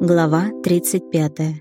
Глава 35.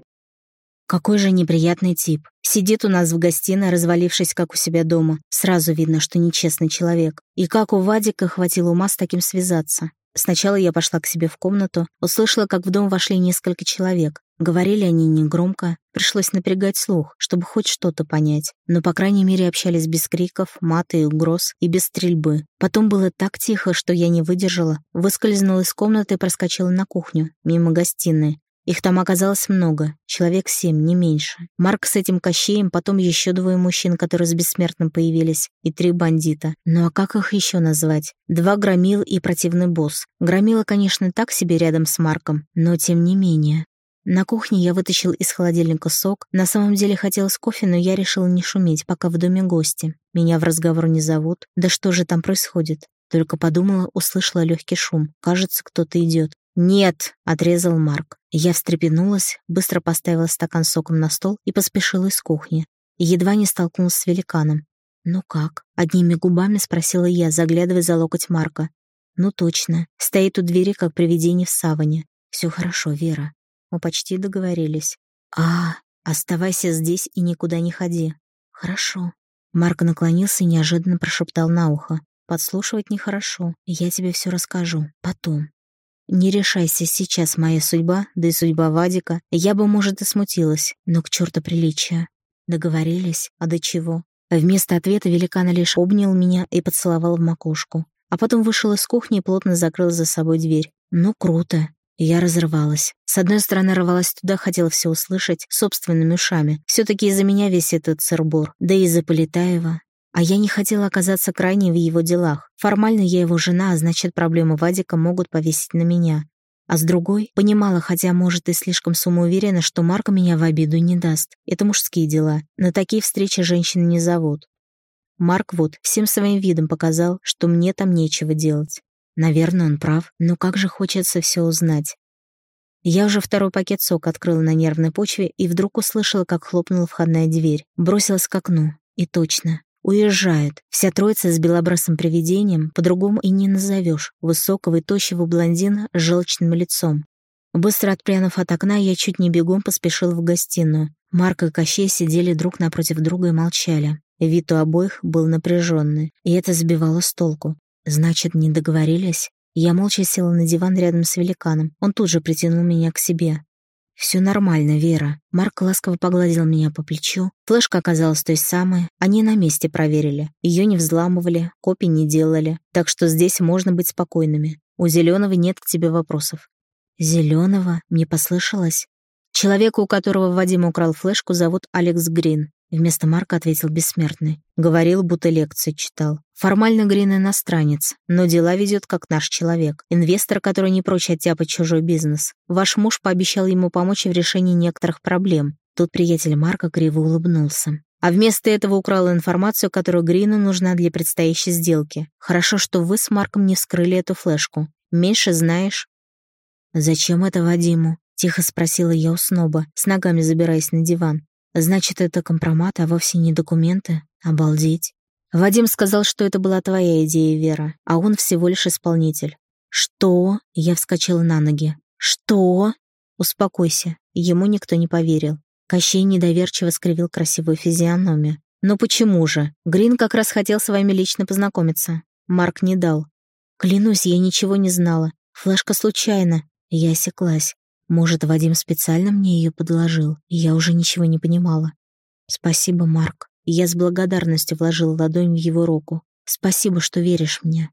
Какой же неприятный тип. Сидит у нас в гостиной, развалившись, как у себя дома. Сразу видно, что нечестный человек. И как у Вадика хватило ума с таким связаться. Сначала я пошла к себе в комнату, услышала, как в дом вошли несколько человек. Говорили они негромко, пришлось напрягать слух, чтобы хоть что-то понять. Но, по крайней мере, общались без криков, мата и угроз, и без стрельбы. Потом было так тихо, что я не выдержала, выскользнула из комнаты и проскочила на кухню, мимо гостиной. Их там оказалось много, человек 7, не меньше. Марк с этим Кощеем, потом еще 2 мужчин, которые с Бессмертным появились, и 3 бандита. Ну а как их еще назвать? 2 громил и противный босс. Громила, конечно, так себе рядом с Марком, но тем не менее. На кухне я вытащил из холодильника сок. На самом деле хотелось кофе, но я решила не шуметь, пока в доме гости. Меня в разговор не зовут. Да что же там происходит? Только подумала, услышала легкий шум. Кажется, кто-то идет. «Нет!» — отрезал Марк. Я встрепенулась, быстро поставила стакан с соком на стол и поспешила из кухни. Едва не столкнулась с великаном. «Ну как?» — одними губами спросила я, заглядывая за локоть Марка. «Ну точно. Стоит у двери, как привидение в саване. Все хорошо, Вера. Мы почти договорились. Оставайся здесь и никуда не ходи». «Хорошо». Марк наклонился и неожиданно прошептал на ухо. «Подслушивать нехорошо. Я тебе все расскажу. Потом». Не решайся сейчас моя судьба, да и судьба Вадика, я бы, может, и смутилась, но к черту приличия. Договорились? А до чего? Вместо ответа великан лишь обнял меня и поцеловал в макушку. А потом вышел из кухни и плотно закрыл за собой дверь. Ну, круто. Я разрывалась. С одной стороны, рвалась туда, хотела все услышать собственными ушами. Все-таки из-за меня весь этот сыр-бор, да и из-за Полетаева. А я не хотела оказаться крайней в его делах. Формально я его жена, а значит, проблемы Вадика могут повесить на меня. А с другой, понимала, хотя, может, и слишком самоуверена, что Марка меня в обиду не даст. Это мужские дела. На такие встречи женщины не зовут. Марк вот всем своим видом показал, что мне там нечего делать. Наверное, он прав, но как же хочется все узнать. Я уже 2-й пакет сока открыла на нервной почве и вдруг услышала, как хлопнула входная дверь. Бросилась к окну. И точно. Уезжает. Вся троица с белобрысым привидением, по-другому и не назовешь, высокого и тощего блондина с желчным лицом. Быстро отпрянув от окна, я чуть не бегом поспешил в гостиную. Марк и Кощей сидели друг напротив друга и молчали. Вид у обоих был напряженный, и это сбивало с толку. Значит, не договорились? Я молча села на диван рядом с великаном. Он тут же притянул меня к себе. «Все нормально, Вера». Марк ласково погладил меня по плечу. Флешка оказалась той самой. Они на месте проверили. Ее не взламывали, копий не делали. Так что здесь можно быть спокойными. У Зеленого нет к тебе вопросов. Зеленого? Мне послышалось. Человека, у которого Вадим украл флешку, зовут Алекс Грин. Вместо Марка ответил Бессмертный. Говорил, будто лекцию читал. Формально Грин иностранец, но дела ведет как наш человек. Инвестор, который не прочь оттяпать чужой бизнес. Ваш муж пообещал ему помочь в решении некоторых проблем. Тут приятель Марка криво улыбнулся. А вместо этого украл информацию, которая Грину нужна для предстоящей сделки. Хорошо, что вы с Марком не вскрыли эту флешку. Меньше знаешь. «Зачем это Вадиму?» — тихо спросила я у сноба, с ногами забираясь на диван. «Значит, это компромат, а вовсе не документы? Обалдеть!» Вадим сказал, что это была твоя идея, Вера, а он всего лишь исполнитель. «Что?» — я вскочила на ноги. «Что?» «Успокойся». Ему никто не поверил. Кощей недоверчиво скривил красивую физиономию. «Но почему же? Грин как раз хотел с вами лично познакомиться. Марк не дал». «Клянусь, я ничего не знала. Флешка случайно». Я осеклась. Может, Вадим специально мне ее подложил, и я уже ничего не понимала. «Спасибо, Марк». Я с благодарностью вложила ладонь в его руку. «Спасибо, что веришь мне».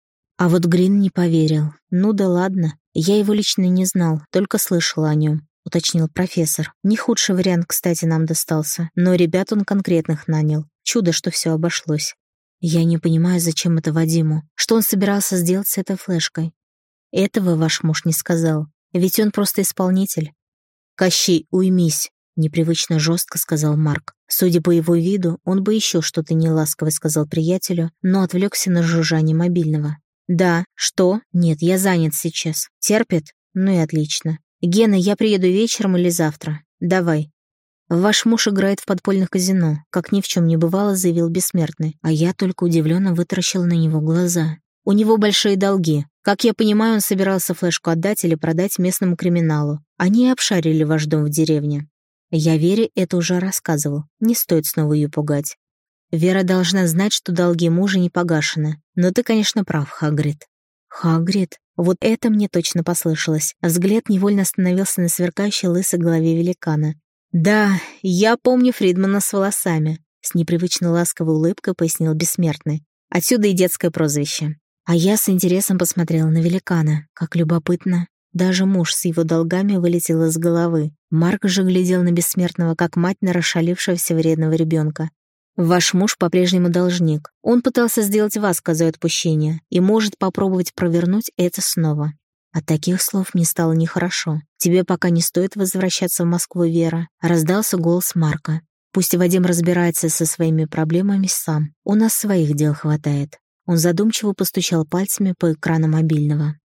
А вот Грин не поверил. «Ну да ладно. Я его лично не знал, только слышала о нем», — уточнил профессор. «Не худший вариант, кстати, нам достался. Но ребят он конкретных нанял. Чудо, что все обошлось». «Я не понимаю, зачем это Вадиму. Что он собирался сделать с этой флешкой?» «Этого ваш муж не сказал. Ведь он просто исполнитель». «Кощей, уймись», — непривычно жестко сказал Марк. Судя по его виду, он бы еще что-то неласковое сказал приятелю, но отвлекся на жужжание мобильного. «Да, что? Нет, я занят сейчас. Терпит? Ну и отлично. Гена, я приеду вечером или завтра. Давай». «Ваш муж играет в подпольное казино», — как ни в чем не бывало, заявил Бессмертный, а я только удивленно вытаращила на него глаза. У него большие долги. Как я понимаю, он собирался флешку отдать или продать местному криминалу. Они обшарили ваш дом в деревне. Я Вере это уже рассказывал. Не стоит снова ее пугать. Вера должна знать, что долги мужа не погашены. Но ты, конечно, прав, Хагрид. Хагрид? Вот это мне точно послышалось. Взгляд невольно остановился на сверкающей лысой голове великана. Да, я помню Фридмана с волосами. С непривычно ласковой улыбкой пояснил бессмертный. Отсюда и детское прозвище. А я с интересом посмотрела на великана. Как любопытно. Даже муж с его долгами вылетел из головы. Марк же глядел на бессмертного, как мать на расшалившегося вредного ребенка. Ваш муж по-прежнему должник. Он пытался сделать вас козой отпущения и может попробовать провернуть это снова. От таких слов мне стало нехорошо. Тебе пока не стоит возвращаться в Москву, Вера. Раздался голос Марка. Пусть Вадим разбирается со своими проблемами сам. У нас своих дел хватает. Он задумчиво постучал пальцами по экрану мобильного.